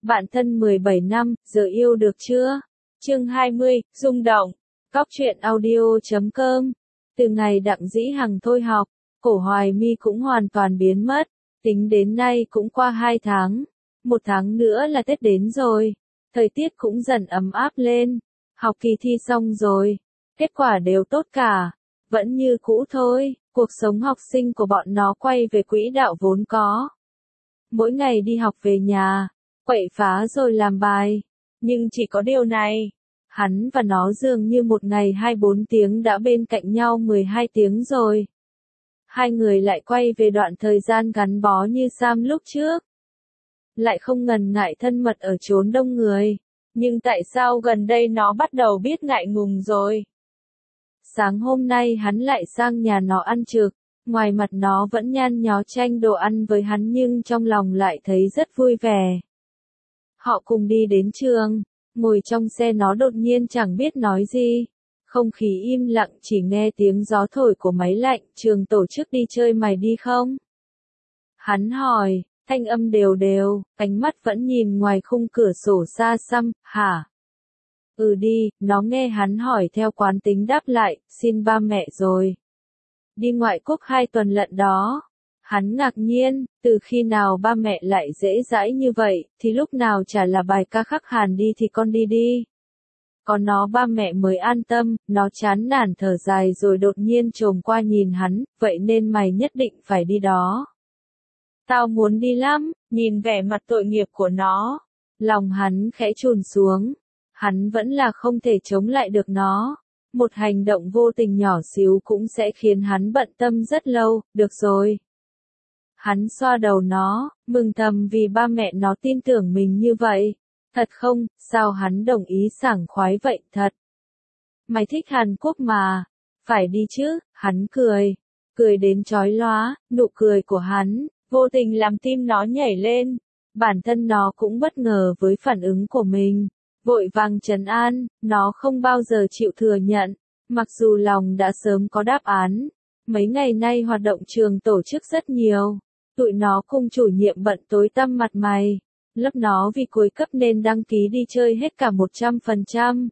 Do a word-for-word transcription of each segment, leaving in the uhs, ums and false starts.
Bạn thân mười bảy năm, giờ yêu được chưa? Chương hai mươi, rung động. Cóc truyện audio chấm com. Từ ngày Đặng Dĩ Hằng thôi học, Cổ Hoài My cũng hoàn toàn biến mất. Tính đến nay cũng qua hai tháng. Một tháng nữa là Tết đến rồi. Thời tiết cũng dần ấm áp lên. Học kỳ thi xong rồi. Kết quả đều tốt cả. Vẫn như cũ thôi, cuộc sống học sinh của bọn nó quay về quỹ đạo vốn có. Mỗi ngày đi học về nhà, quậy phá rồi làm bài. Nhưng chỉ có điều này, hắn và nó dường như một ngày hai mươi bốn tiếng đã bên cạnh nhau mười hai tiếng rồi. Hai người lại quay về đoạn thời gian gắn bó như Sam lúc trước. Lại không ngần ngại thân mật ở chốn đông người. Nhưng tại sao gần đây nó bắt đầu biết ngại ngùng rồi? Sáng hôm nay hắn lại sang nhà nó ăn trực. Ngoài mặt nó vẫn nhăn nhó tranh đồ ăn với hắn nhưng trong lòng lại thấy rất vui vẻ. Họ cùng đi đến trường, ngồi trong xe nó đột nhiên chẳng biết nói gì. Không khí im lặng chỉ nghe tiếng gió thổi của máy lạnh. Trường tổ chức đi chơi mày đi không? Hắn hỏi, thanh âm đều đều, ánh mắt vẫn nhìn ngoài khung cửa sổ xa xăm, hả? Ừ đi, nó nghe hắn hỏi theo quán tính đáp lại, xin ba mẹ rồi. Đi ngoại quốc hai tuần lận đó. Hắn ngạc nhiên, từ khi nào ba mẹ lại dễ dãi như vậy, thì lúc nào chả là bài ca khắc hàn đi thì con đi đi. Còn nó ba mẹ mới an tâm, nó chán nản thở dài rồi đột nhiên trồm qua nhìn hắn, vậy nên mày nhất định phải đi đó. Tao muốn đi lắm, nhìn vẻ mặt tội nghiệp của nó. Lòng hắn khẽ chùn xuống, hắn vẫn là không thể chống lại được nó. Một hành động vô tình nhỏ xíu cũng sẽ khiến hắn bận tâm rất lâu, được rồi. Hắn xoa đầu nó, mừng thầm vì ba mẹ nó tin tưởng mình như vậy. Thật không, sao hắn đồng ý sảng khoái vậy thật. Mày thích Hàn Quốc mà, phải đi chứ, hắn cười. Cười đến chói lóa, nụ cười của hắn, vô tình làm tim nó nhảy lên. Bản thân nó cũng bất ngờ với phản ứng của mình. Vội vàng trấn an, nó không bao giờ chịu thừa nhận. Mặc dù lòng đã sớm có đáp án. Mấy ngày nay hoạt động trường tổ chức rất nhiều. Tụi nó cùng chủ nhiệm bận tối tăm mặt mày. Lớp nó vì cuối cấp nên đăng ký đi chơi hết cả một trăm phần trăm.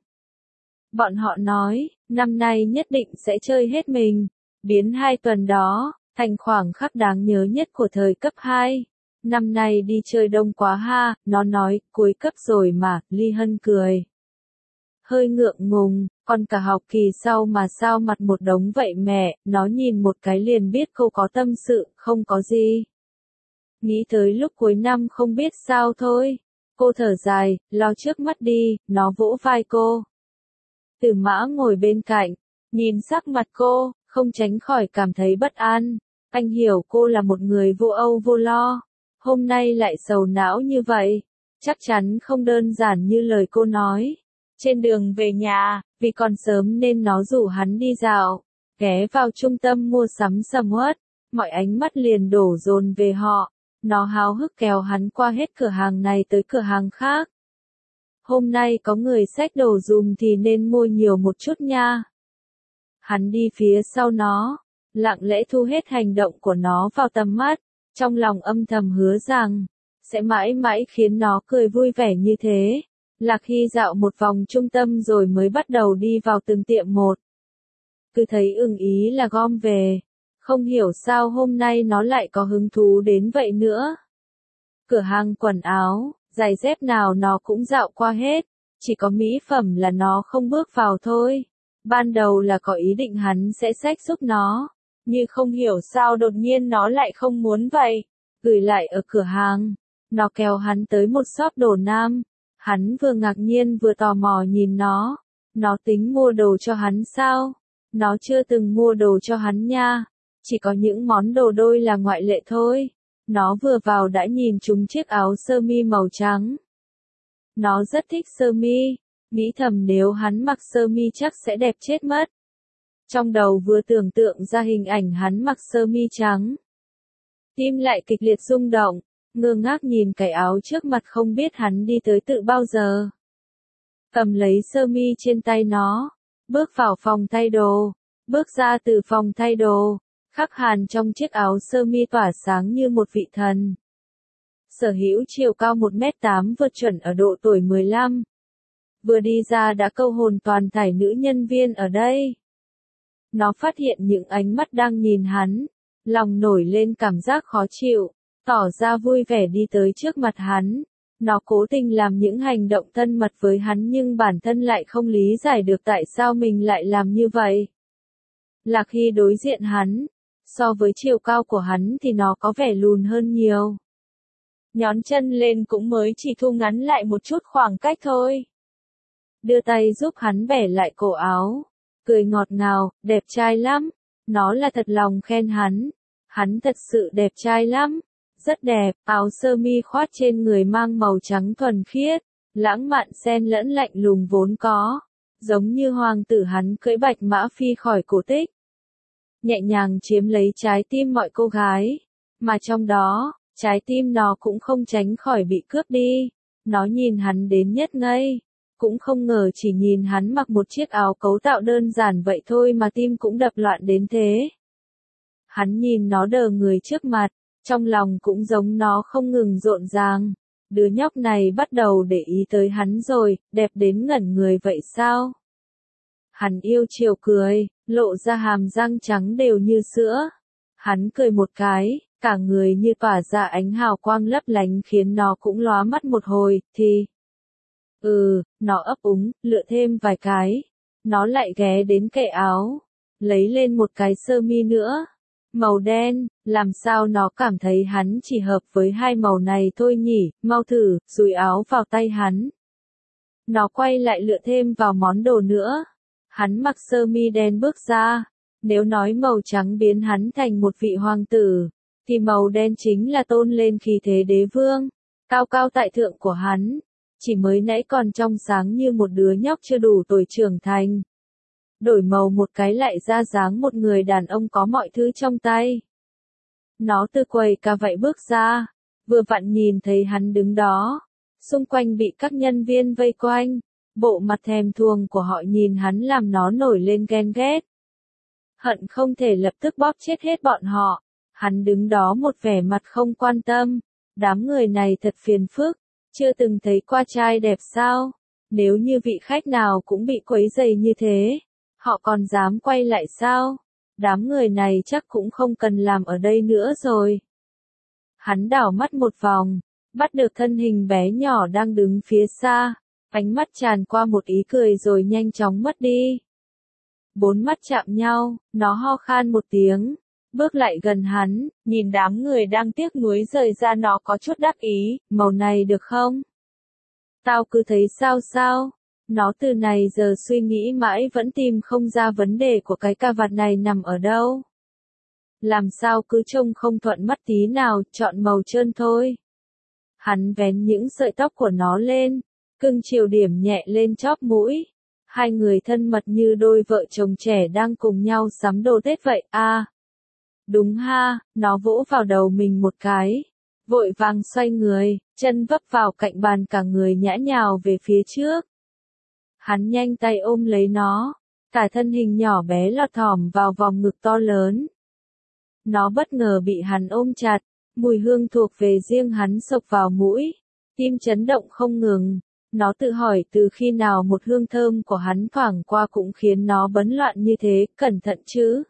Bọn họ nói, năm nay nhất định sẽ chơi hết mình. Biến hai tuần đó, thành khoảng khắc đáng nhớ nhất của thời cấp hai. Năm nay đi chơi đông quá ha, nó nói, cuối cấp rồi mà, Ly Hân cười. Hơi ngượng ngùng, còn cả học kỳ sau mà sao mặt một đống vậy mẹ, nó nhìn một cái liền biết cô có tâm sự, không có gì. Nghĩ tới lúc cuối năm không biết sao thôi. Cô thở dài, lo trước mắt đi, nó vỗ vai cô. Tử Mã ngồi bên cạnh, nhìn sắc mặt cô, không tránh khỏi cảm thấy bất an. Anh hiểu cô là một người vô âu vô lo. Hôm nay lại sầu não như vậy. Chắc chắn không đơn giản như lời cô nói. Trên đường về nhà, vì còn sớm nên nó rủ hắn đi dạo. Ghé vào trung tâm mua sắm sầm uất. Mọi ánh mắt liền đổ dồn về họ. Nó háo hức kéo hắn qua hết cửa hàng này tới cửa hàng khác. Hôm nay có người xách đồ dùm thì nên mua nhiều một chút nha. Hắn đi phía sau nó, lặng lẽ thu hết hành động của nó vào tầm mắt, trong lòng âm thầm hứa rằng, sẽ mãi mãi khiến nó cười vui vẻ như thế. Lạc Hy dạo một vòng trung tâm rồi mới bắt đầu đi vào từng tiệm một. Cứ thấy ưng ý là gom về. Không hiểu sao hôm nay nó lại có hứng thú đến vậy nữa. Cửa hàng quần áo, giày dép nào nó cũng dạo qua hết. Chỉ có mỹ phẩm là nó không bước vào thôi. Ban đầu là có ý định hắn sẽ xách giúp nó. Nhưng không hiểu sao đột nhiên nó lại không muốn vậy. Gửi lại ở cửa hàng. Nó kéo hắn tới một shop đồ nam. Hắn vừa ngạc nhiên vừa tò mò nhìn nó. Nó tính mua đồ cho hắn sao? Nó chưa từng mua đồ cho hắn nha. Chỉ có những món đồ đôi là ngoại lệ thôi. Nó vừa vào đã nhìn trúng chiếc áo sơ mi màu trắng. Nó rất thích sơ mi. Nghĩ thầm nếu hắn mặc sơ mi chắc sẽ đẹp chết mất. Trong đầu vừa tưởng tượng ra hình ảnh hắn mặc sơ mi trắng. Tim lại kịch liệt rung động. Ngơ ngác nhìn cái áo trước mặt không biết hắn đi tới tự bao giờ. Cầm lấy sơ mi trên tay nó. Bước vào phòng thay đồ. Bước ra từ phòng thay đồ. Khắc Hàn trong chiếc áo sơ mi tỏa sáng như một vị thần. sở hữu chiều cao một mét tám vượt chuẩn ở độ tuổi mười lăm. Vừa đi ra đã câu hồn toàn thảy nữ nhân viên ở đây. Nó phát hiện những ánh mắt đang nhìn hắn, lòng nổi lên cảm giác khó chịu, tỏ ra vui vẻ đi tới trước mặt hắn. Nó cố tình làm những hành động thân mật với hắn nhưng bản thân lại không lý giải được tại sao mình lại làm như vậy. Lạc Hy đối diện hắn, so với chiều cao của hắn thì nó có vẻ lùn hơn nhiều. Nhón chân lên cũng mới chỉ thu ngắn lại một chút khoảng cách thôi. Đưa tay giúp hắn bẻ lại cổ áo, cười ngọt ngào, đẹp trai lắm. Nó là thật lòng khen hắn. Hắn thật sự đẹp trai lắm. Rất đẹp, áo sơ mi khoác trên người mang màu trắng thuần khiết, lãng mạn xen lẫn lạnh lùng vốn có, giống như hoàng tử hắn cưỡi bạch mã phi khỏi cổ tích. Nhẹ nhàng chiếm lấy trái tim mọi cô gái, mà trong đó, trái tim nó cũng không tránh khỏi bị cướp đi. Nó nhìn hắn đến nhất ngây, cũng không ngờ chỉ nhìn hắn mặc một chiếc áo cấu tạo đơn giản vậy thôi mà tim cũng đập loạn đến thế. Hắn nhìn nó đờ người trước mặt, trong lòng cũng giống nó không ngừng rộn ràng. Đứa nhóc này bắt đầu để ý tới hắn rồi, đẹp đến ngẩn người vậy sao? Hắn yêu chiều cười, lộ ra hàm răng trắng đều như sữa. Hắn cười một cái, cả người như tỏa ra ánh hào quang lấp lánh khiến nó cũng lóa mắt một hồi, thì... Ừ, nó ấp úng, lựa thêm vài cái. Nó lại ghé đến kệ áo, lấy lên một cái sơ mi nữa. Màu đen, làm sao nó cảm thấy hắn chỉ hợp với hai màu này thôi nhỉ, mau thử, dùi áo vào tay hắn. Nó quay lại lựa thêm vào món đồ nữa. Hắn mặc sơ mi đen bước ra. Nếu nói màu trắng biến hắn thành một vị hoàng tử, thì màu đen chính là tôn lên khí thế đế vương, cao cao tại thượng của hắn. Chỉ mới nãy còn trong sáng như một đứa nhóc chưa đủ tuổi trưởng thành. Đổi màu một cái lại ra dáng một người đàn ông có mọi thứ trong tay. Nó từ quầy cà vạy bước ra, vừa vặn nhìn thấy hắn đứng đó. Xung quanh bị các nhân viên vây quanh, bộ mặt thèm thuồng của họ nhìn hắn làm nó nổi lên ghen ghét. Hận không thể lập tức bóp chết hết bọn họ. Hắn đứng đó một vẻ mặt không quan tâm. Đám người này thật phiền phức, chưa từng thấy qua trai đẹp sao? Nếu như vị khách nào cũng bị quấy rầy như thế, họ còn dám quay lại sao? Đám người này chắc cũng không cần làm ở đây nữa rồi. Hắn đảo mắt một vòng, bắt được thân hình bé nhỏ đang đứng phía xa, ánh mắt tràn qua một ý cười rồi nhanh chóng mất đi. Bốn mắt chạm nhau, nó ho khan một tiếng, bước lại gần hắn, nhìn đám người đang tiếc nuối rời ra nó có chút đắc ý, màu này được không? Tao cứ thấy sao sao? Nó từ này giờ suy nghĩ mãi vẫn tìm không ra vấn đề của cái cà vạt này nằm ở đâu. Làm sao cứ trông không thuận mắt tí nào, chọn màu trơn thôi. Hắn vén những sợi tóc của nó lên, cưng chiều điểm nhẹ lên chóp mũi. Hai người thân mật như đôi vợ chồng trẻ đang cùng nhau sắm đồ Tết vậy à. Đúng ha, nó vỗ vào đầu mình một cái. Vội vàng xoay người, chân vấp vào cạnh bàn cả người nhã nhào về phía trước. Hắn nhanh tay ôm lấy nó, cả thân hình nhỏ bé lọt thỏm vào vòng ngực to lớn. Nó bất ngờ bị hắn ôm chặt, mùi hương thuộc về riêng hắn xộc vào mũi, tim chấn động không ngừng. Nó tự hỏi từ khi nào một hương thơm của hắn thoảng qua cũng khiến nó bấn loạn như thế, cẩn thận chứ.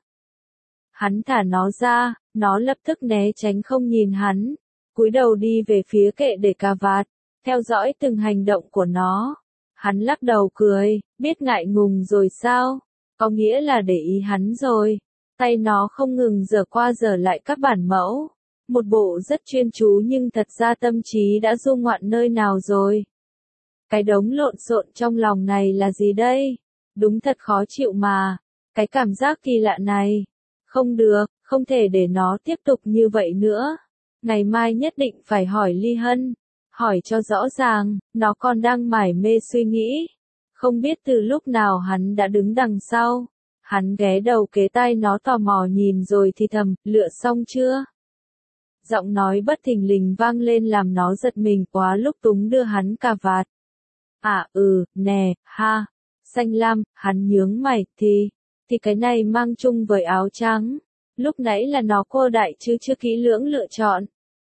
Hắn thả nó ra, nó lập tức né tránh không nhìn hắn, cúi đầu đi về phía kệ để cà vạt, theo dõi từng hành động của nó. Hắn lắc đầu cười, biết ngại ngùng rồi sao, có nghĩa là để ý hắn rồi. Tay nó không ngừng giở qua giở lại các bản mẫu, một bộ rất chuyên chú nhưng thật ra tâm trí đã du ngoạn nơi nào rồi. Cái đống lộn xộn trong lòng này là gì đây? Đúng thật khó chịu mà, cái cảm giác kỳ lạ này. Không được, không thể để nó tiếp tục như vậy nữa. Ngày mai nhất định phải hỏi Ly Hân. Hỏi cho rõ ràng, nó còn đang mải mê suy nghĩ. Không biết từ lúc nào hắn đã đứng đằng sau. Hắn ghé đầu kế tai nó tò mò nhìn rồi thì thầm, lựa xong chưa? Giọng nói bất thình lình vang lên làm nó giật mình quá lúc Túng đưa hắn cà vạt. À ừ, nè, ha, xanh lam, hắn nhướng mày, thì, thì cái này mang chung với áo trắng. Lúc nãy là nó cô đại chứ chưa kỹ lưỡng lựa chọn.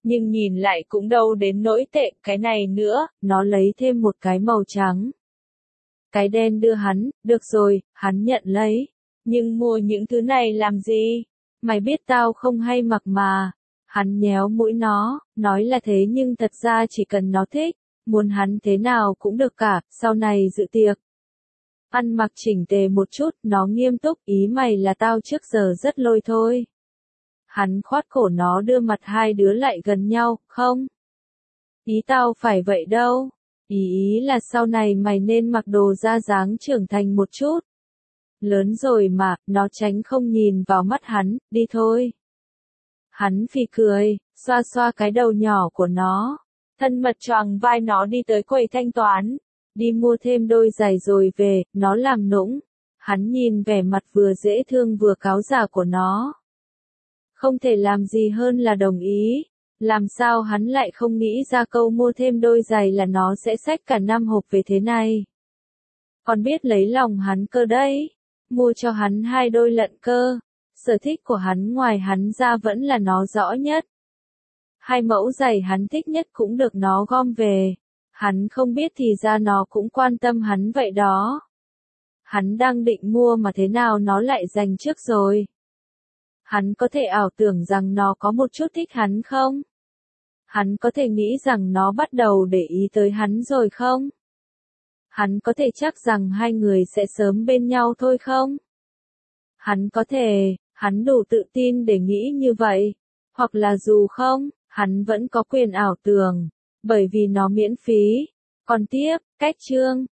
nhưng nhìn lại cũng đâu đến nỗi tệ cái này nữa, nó lấy thêm một cái màu trắng. Cái đen đưa hắn, được rồi, hắn nhận lấy. Nhưng mua những thứ này làm gì? Mày biết tao không hay mặc mà. Hắn nhéo mũi nó, nói là thế nhưng thật ra chỉ cần nó thích, muốn hắn thế nào cũng được cả, sau này dự tiệc. Ăn mặc chỉnh tề một chút, nó nghiêm túc, ý mày là tao trước giờ rất lôi thôi. Hắn khoát cổ nó đưa mặt hai đứa lại gần nhau, không? Ý tao phải vậy đâu. Ý ý là sau này mày nên mặc đồ ra dáng trưởng thành một chút. Lớn rồi mà, nó tránh không nhìn vào mắt hắn, đi thôi. Hắn phì cười, xoa xoa cái đầu nhỏ của nó. Thân mật choàng vai nó đi tới quầy thanh toán. Đi mua thêm đôi giày rồi về, nó làm nũng. Hắn nhìn vẻ mặt vừa dễ thương vừa cáo già của nó. Không thể làm gì hơn là đồng ý. Làm sao hắn lại không nghĩ ra câu mua thêm đôi giày là nó sẽ xách cả năm hộp về thế này. Còn biết lấy lòng hắn cơ đấy. Mua cho hắn hai đôi lận cơ. Sở thích của hắn ngoài hắn ra vẫn là nó rõ nhất. Hai mẫu giày hắn thích nhất cũng được nó gom về. Hắn không biết thì ra nó cũng quan tâm hắn vậy đó. Hắn đang định mua mà thế nào nó lại giành trước rồi. Hắn có thể ảo tưởng rằng nó có một chút thích hắn không? Hắn có thể nghĩ rằng nó bắt đầu để ý tới hắn rồi không? Hắn có thể chắc rằng hai người sẽ sớm bên nhau thôi không? Hắn có thể, hắn đủ tự tin để nghĩ như vậy. Hoặc là dù không, hắn vẫn có quyền ảo tưởng. Bởi vì nó miễn phí. Còn tiếp, cách chương.